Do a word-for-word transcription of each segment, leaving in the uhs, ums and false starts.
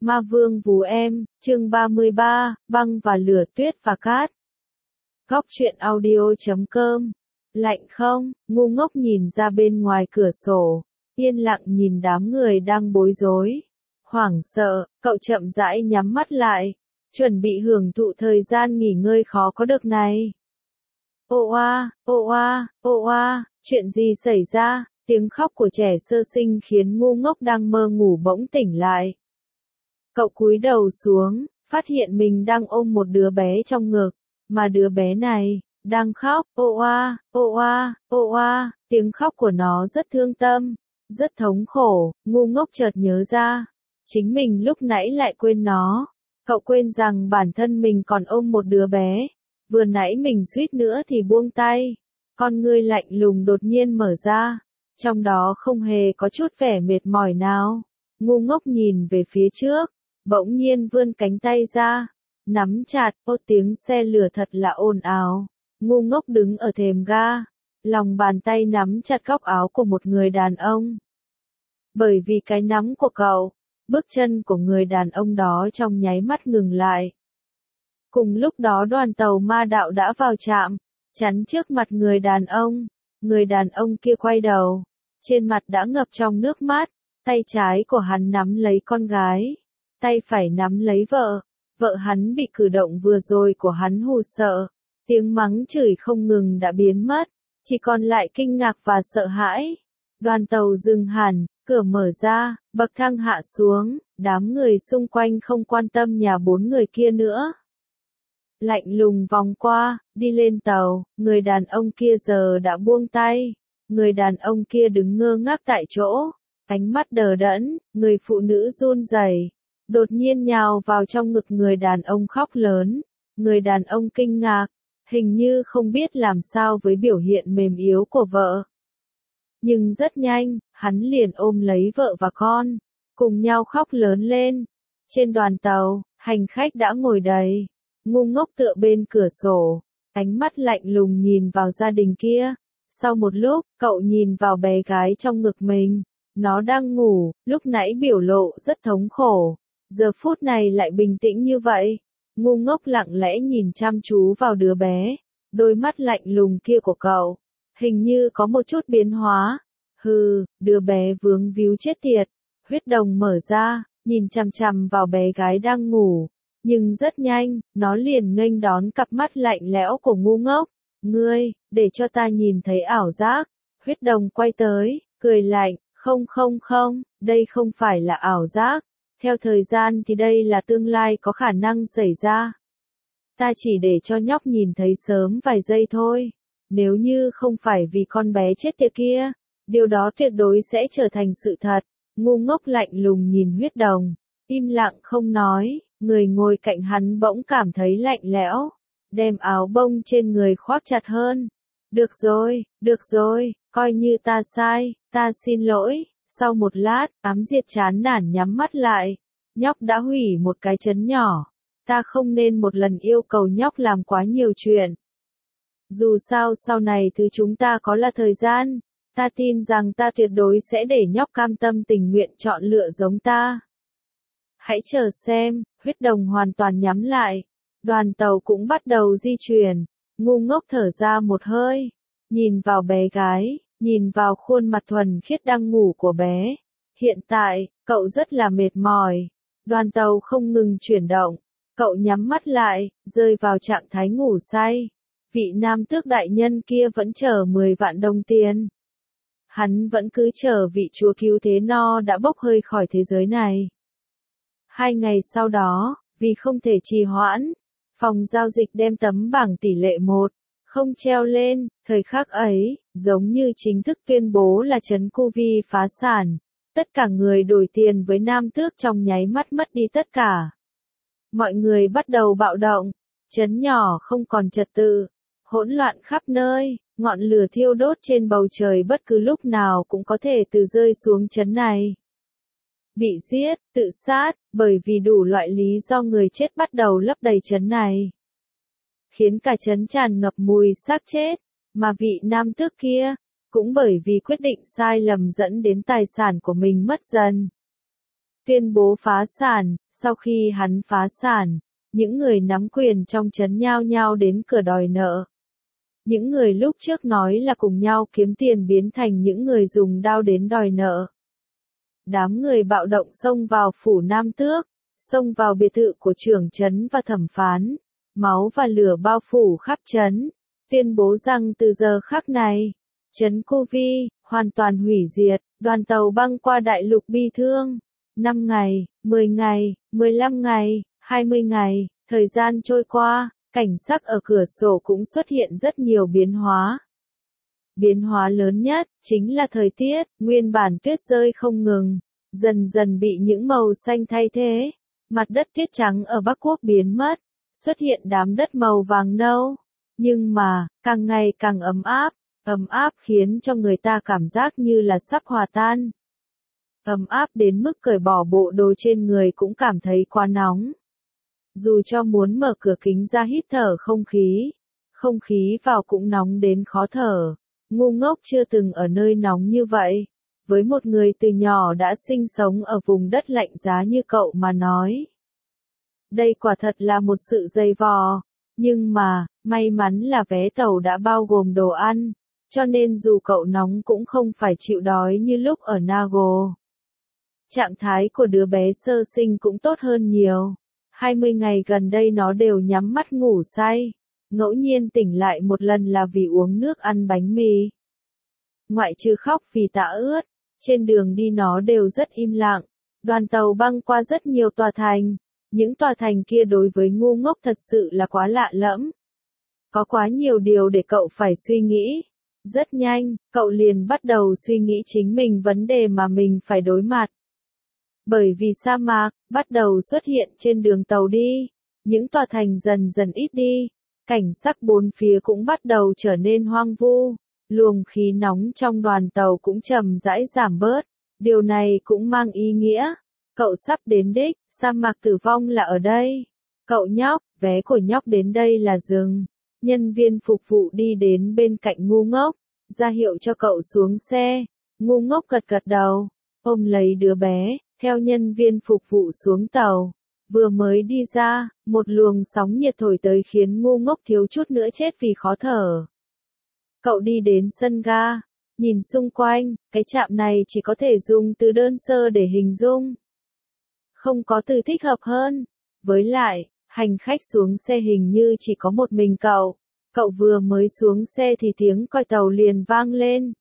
Ma Vương Vú Em, chương ba mươi ba, Băng và Lửa Tuyết và Cát. Góc truyện audio chấm com. Lạnh không? Ngu ngốc nhìn ra bên ngoài cửa sổ, yên lặng nhìn đám người đang bối rối. Hoảng sợ, cậu chậm rãi nhắm mắt lại, chuẩn bị hưởng thụ thời gian nghỉ ngơi khó có được này. Ô oa, ô oa, ô oa, chuyện gì xảy ra? Tiếng khóc của trẻ sơ sinh khiến ngu ngốc đang mơ ngủ bỗng tỉnh lại. Cậu cúi đầu xuống, phát hiện mình đang ôm một đứa bé trong ngực, mà đứa bé này đang khóc, ô oa, ô oa, ô oa, tiếng khóc của nó rất thương tâm, rất thống khổ. Ngu ngốc chợt nhớ ra, chính mình lúc nãy lại quên nó. Cậu quên rằng bản thân mình còn ôm một đứa bé, vừa nãy mình suýt nữa thì buông tay. Con ngươi lạnh lùng đột nhiên mở ra, trong đó không hề có chút vẻ mệt mỏi nào. Ngu ngốc nhìn về phía trước, bỗng nhiên vươn cánh tay ra, nắm chặt. Ô, tiếng xe lửa thật là ồn ào. Ngu ngốc đứng ở thềm ga, lòng bàn tay nắm chặt góc áo của một người đàn ông. Bởi vì cái nắm của cậu, bước chân của người đàn ông đó trong nháy mắt ngừng lại. Cùng lúc đó đoàn tàu ma đạo đã vào trạm, chắn trước mặt người đàn ông. Người đàn ông kia quay đầu, trên mặt đã ngập trong nước mắt, tay trái của hắn nắm lấy con gái, tay phải nắm lấy vợ. Vợ hắn bị cử động vừa rồi của hắn hù sợ, tiếng mắng chửi không ngừng đã biến mất, chỉ còn lại kinh ngạc và sợ hãi. Đoàn tàu dừng hẳn, cửa mở ra, bậc thang hạ xuống, đám người xung quanh không quan tâm nhà bốn người kia nữa. Lạnh lùng vòng qua, đi lên tàu, người đàn ông kia giờ đã buông tay. Người đàn ông kia đứng ngơ ngác tại chỗ, ánh mắt đờ đẫn. Người phụ nữ run rẩy, đột nhiên nhào vào trong ngực người đàn ông khóc lớn. Người đàn ông kinh ngạc, hình như không biết làm sao với biểu hiện mềm yếu của vợ. Nhưng rất nhanh, hắn liền ôm lấy vợ và con, cùng nhau khóc lớn lên. Trên đoàn tàu, hành khách đã ngồi đầy. Ngu ngốc tựa bên cửa sổ, ánh mắt lạnh lùng nhìn vào gia đình kia. Sau một lúc, cậu nhìn vào bé gái trong ngực mình. Nó đang ngủ, lúc nãy biểu lộ rất thống khổ, giờ phút này lại bình tĩnh như vậy. Ngu ngốc lặng lẽ nhìn chăm chú vào đứa bé, đôi mắt lạnh lùng kia của cậu, hình như có một chút biến hóa. Hừ, đứa bé vướng víu chết tiệt. Huyết đồng mở ra, nhìn chằm chằm vào bé gái đang ngủ. Nhưng rất nhanh, nó liền nghênh đón cặp mắt lạnh lẽo của ngu ngốc. Ngươi, để cho ta nhìn thấy ảo giác. Huyết đồng quay tới, cười lạnh, không không không, đây không phải là ảo giác. Theo thời gian thì đây là tương lai có khả năng xảy ra. Ta chỉ để cho nhóc nhìn thấy sớm vài giây thôi. Nếu như không phải vì con bé chết tiệt kia, điều đó tuyệt đối sẽ trở thành sự thật. Ngu ngốc lạnh lùng nhìn huyết đồng, im lặng không nói. Người ngồi cạnh hắn bỗng cảm thấy lạnh lẽo, đem áo bông trên người khoác chặt hơn. Được rồi, được rồi, coi như ta sai, ta xin lỗi. Sau một lát, Ám Diệt chán nản nhắm mắt lại. Nhóc đã hủy một cái trấn nhỏ. Ta không nên một lần yêu cầu nhóc làm quá nhiều chuyện. Dù sao sau này thứ chúng ta có là thời gian. Ta tin rằng ta tuyệt đối sẽ để nhóc cam tâm tình nguyện chọn lựa giống ta. Hãy chờ xem. Huyết đồng hoàn toàn nhắm lại. Đoàn tàu cũng bắt đầu di chuyển. Ngu ngốc thở ra một hơi, nhìn vào bé gái, nhìn vào khuôn mặt thuần khiết đang ngủ của bé. Hiện tại, cậu rất là mệt mỏi. Đoàn tàu không ngừng chuyển động. Cậu nhắm mắt lại, rơi vào trạng thái ngủ say. Vị nam tước đại nhân kia vẫn chờ mười vạn đồng tiền. Hắn vẫn cứ chờ vị chúa cứu thế no đã bốc hơi khỏi thế giới này. Hai ngày sau đó, vì không thể trì hoãn, phòng giao dịch đem tấm bảng tỷ lệ một không treo lên. Thời khắc ấy, giống như chính thức tuyên bố là trấn Cu Vi phá sản. Tất cả người đổi tiền với nam tước trong nháy mắt mất đi tất cả. Mọi người bắt đầu bạo động, trấn nhỏ không còn trật tự, hỗn loạn khắp nơi, ngọn lửa thiêu đốt trên bầu trời bất cứ lúc nào cũng có thể từ rơi xuống trấn này. Bị giết, tự sát, bởi vì đủ loại lý do người chết bắt đầu lấp đầy trấn này. Khiến cả trấn tràn ngập mùi xác chết, mà vị nam tước kia, cũng bởi vì quyết định sai lầm dẫn đến tài sản của mình mất dần. tuyên bố phá sản. Sau khi hắn phá sản, những người nắm quyền trong trấn nhao nhao đến cửa đòi nợ. Những người lúc trước nói là cùng nhau kiếm tiền biến thành những người dùng đao đến đòi nợ. Đám người bạo động xông vào phủ Nam Tước, xông vào biệt thự của trưởng trấn và thẩm phán, máu và lửa bao phủ khắp trấn, tuyên bố rằng từ giờ khắc này, trấn Cô Vi hoàn toàn hủy diệt. Đoàn tàu băng qua đại lục bi thương. năm ngày, mười ngày, mười lăm ngày, hai mươi ngày, thời gian trôi qua, cảnh sắc ở cửa sổ cũng xuất hiện rất nhiều biến hóa. Biến hóa lớn nhất chính là thời tiết, nguyên bản tuyết rơi không ngừng, dần dần bị những màu xanh thay thế. Mặt đất tuyết trắng ở Bắc Quốc biến mất, xuất hiện đám đất màu vàng nâu. Nhưng mà, càng ngày càng ấm áp, ấm áp khiến cho người ta cảm giác như là sắp hòa tan. Ấm áp đến mức cởi bỏ bộ đồ trên người cũng cảm thấy quá nóng. Dù cho muốn mở cửa kính ra hít thở không khí, không khí vào cũng nóng đến khó thở. Ngu ngốc chưa từng ở nơi nóng như vậy. Với một người từ nhỏ đã sinh sống ở vùng đất lạnh giá như cậu mà nói. Đây quả thật là một sự dày vò. Nhưng mà, may mắn là vé tàu đã bao gồm đồ ăn, cho nên dù cậu nóng cũng không phải chịu đói như lúc ở Nago. Trạng thái của đứa bé sơ sinh cũng tốt hơn nhiều. hai mươi ngày gần đây nó đều nhắm mắt ngủ say. Ngẫu nhiên tỉnh lại một lần là vì uống nước ăn bánh mì. Ngoại trừ khóc vì tã ướt, trên đường đi nó đều rất im lặng. Đoàn tàu băng qua rất nhiều tòa thành. Những tòa thành kia đối với ngu ngốc thật sự là quá lạ lẫm. Có quá nhiều điều để cậu phải suy nghĩ. Rất nhanh, cậu liền bắt đầu suy nghĩ chính mình vấn đề mà mình phải đối mặt. Bởi vì sa mạc bắt đầu xuất hiện trên đường tàu đi, những tòa thành dần dần ít đi, cảnh sắc bốn phía cũng bắt đầu trở nên hoang vu, luồng khí nóng trong đoàn tàu cũng chậm rãi giảm bớt. Điều này cũng mang ý nghĩa, cậu sắp đến đích, sa mạc tử vong là ở đây. Cậu nhóc, vé của nhóc đến đây là dừng. Nhân viên phục vụ đi đến bên cạnh ngu ngốc, ra hiệu cho cậu xuống xe. Ngu ngốc gật gật đầu, ôm lấy đứa bé, theo nhân viên phục vụ xuống tàu. Vừa mới đi ra, một luồng sóng nhiệt thổi tới khiến ngu ngốc thiếu chút nữa chết vì khó thở. Cậu đi đến sân ga, nhìn xung quanh, cái trạm này chỉ có thể dùng từ đơn sơ để hình dung. Không có từ thích hợp hơn. Với lại, hành khách xuống xe hình như chỉ có một mình cậu. Cậu vừa mới xuống xe thì tiếng còi tàu liền vang lên.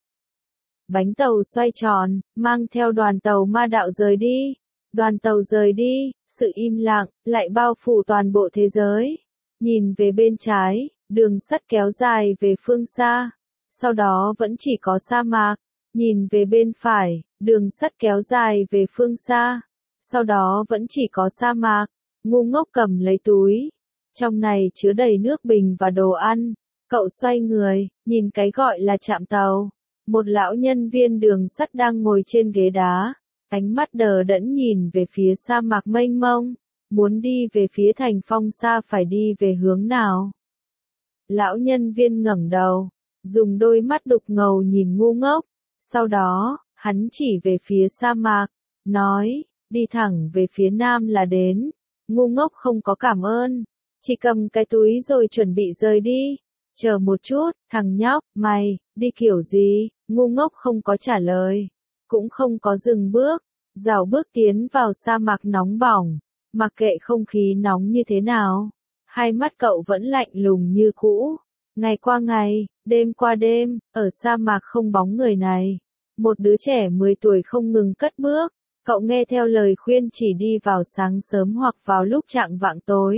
Bánh tàu xoay tròn, mang theo đoàn tàu ma đạo rời đi. Đoàn tàu rời đi, sự im lặng lại bao phủ toàn bộ thế giới. Nhìn về bên trái, đường sắt kéo dài về phương xa. Sau đó vẫn chỉ có sa mạc. Nhìn về bên phải, đường sắt kéo dài về phương xa. Sau đó vẫn chỉ có sa mạc. Ngu ngốc cầm lấy túi. Trong này chứa đầy nước bình và đồ ăn. Cậu xoay người, nhìn cái gọi là trạm tàu. Một lão nhân viên đường sắt đang ngồi trên ghế đá. Ánh mắt đờ đẫn nhìn về phía sa mạc mênh mông. Muốn đi về phía thành Phong Sa phải đi về hướng nào? Lão nhân viên ngẩng đầu, dùng đôi mắt đục ngầu nhìn ngu ngốc. Sau đó, hắn chỉ về phía sa mạc, nói, đi thẳng về phía nam là đến. Ngu ngốc không có cảm ơn, chỉ cầm cái túi rồi chuẩn bị rời đi. Chờ một chút, thằng nhóc, mày, đi kiểu gì? Ngu ngốc không có trả lời, cũng không có dừng bước, rảo bước tiến vào sa mạc nóng bỏng. Mặc kệ không khí nóng như thế nào, hai mắt cậu vẫn lạnh lùng như cũ. Ngày qua ngày, đêm qua đêm, ở sa mạc không bóng người này. Một đứa trẻ mười tuổi không ngừng cất bước. Cậu nghe theo lời khuyên chỉ đi vào sáng sớm hoặc vào lúc chạng vạng tối.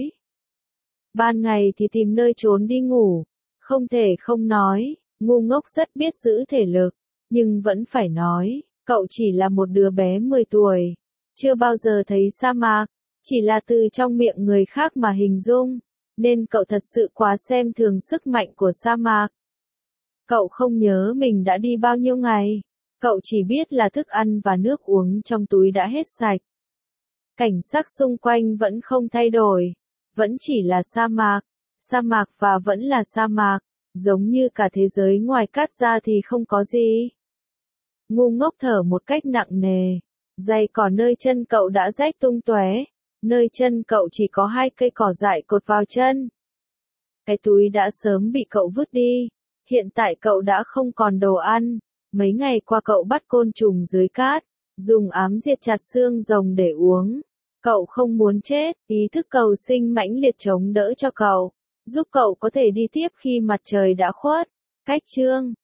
Ban ngày thì tìm nơi trốn đi ngủ. Không thể không nói, ngu ngốc rất biết giữ thể lực, nhưng vẫn phải nói, cậu chỉ là một đứa bé mười tuổi, chưa bao giờ thấy sa mạc, chỉ là từ trong miệng người khác mà hình dung, nên cậu thật sự quá xem thường sức mạnh của sa mạc. Cậu không nhớ mình đã đi bao nhiêu ngày, cậu chỉ biết là thức ăn và nước uống trong túi đã hết sạch. Cảnh sắc xung quanh vẫn không thay đổi, vẫn chỉ là sa mạc. Sa mạc và vẫn là sa mạc, giống như cả thế giới ngoài cát ra thì không có gì. Ngu ngốc thở một cách nặng nề, Giày cỏ nơi chân cậu đã rách tung tóe. Nơi chân cậu chỉ có hai cây cỏ dại cột vào chân. Cái túi đã sớm bị cậu vứt đi. Hiện tại cậu đã không còn đồ ăn. Mấy ngày qua cậu bắt côn trùng dưới cát, dùng ám diệt chặt xương rồng để uống. Cậu không muốn chết, ý thức cầu sinh mãnh liệt chống đỡ cho cậu, giúp cậu có thể đi tiếp khi mặt trời đã khuất. Cách chương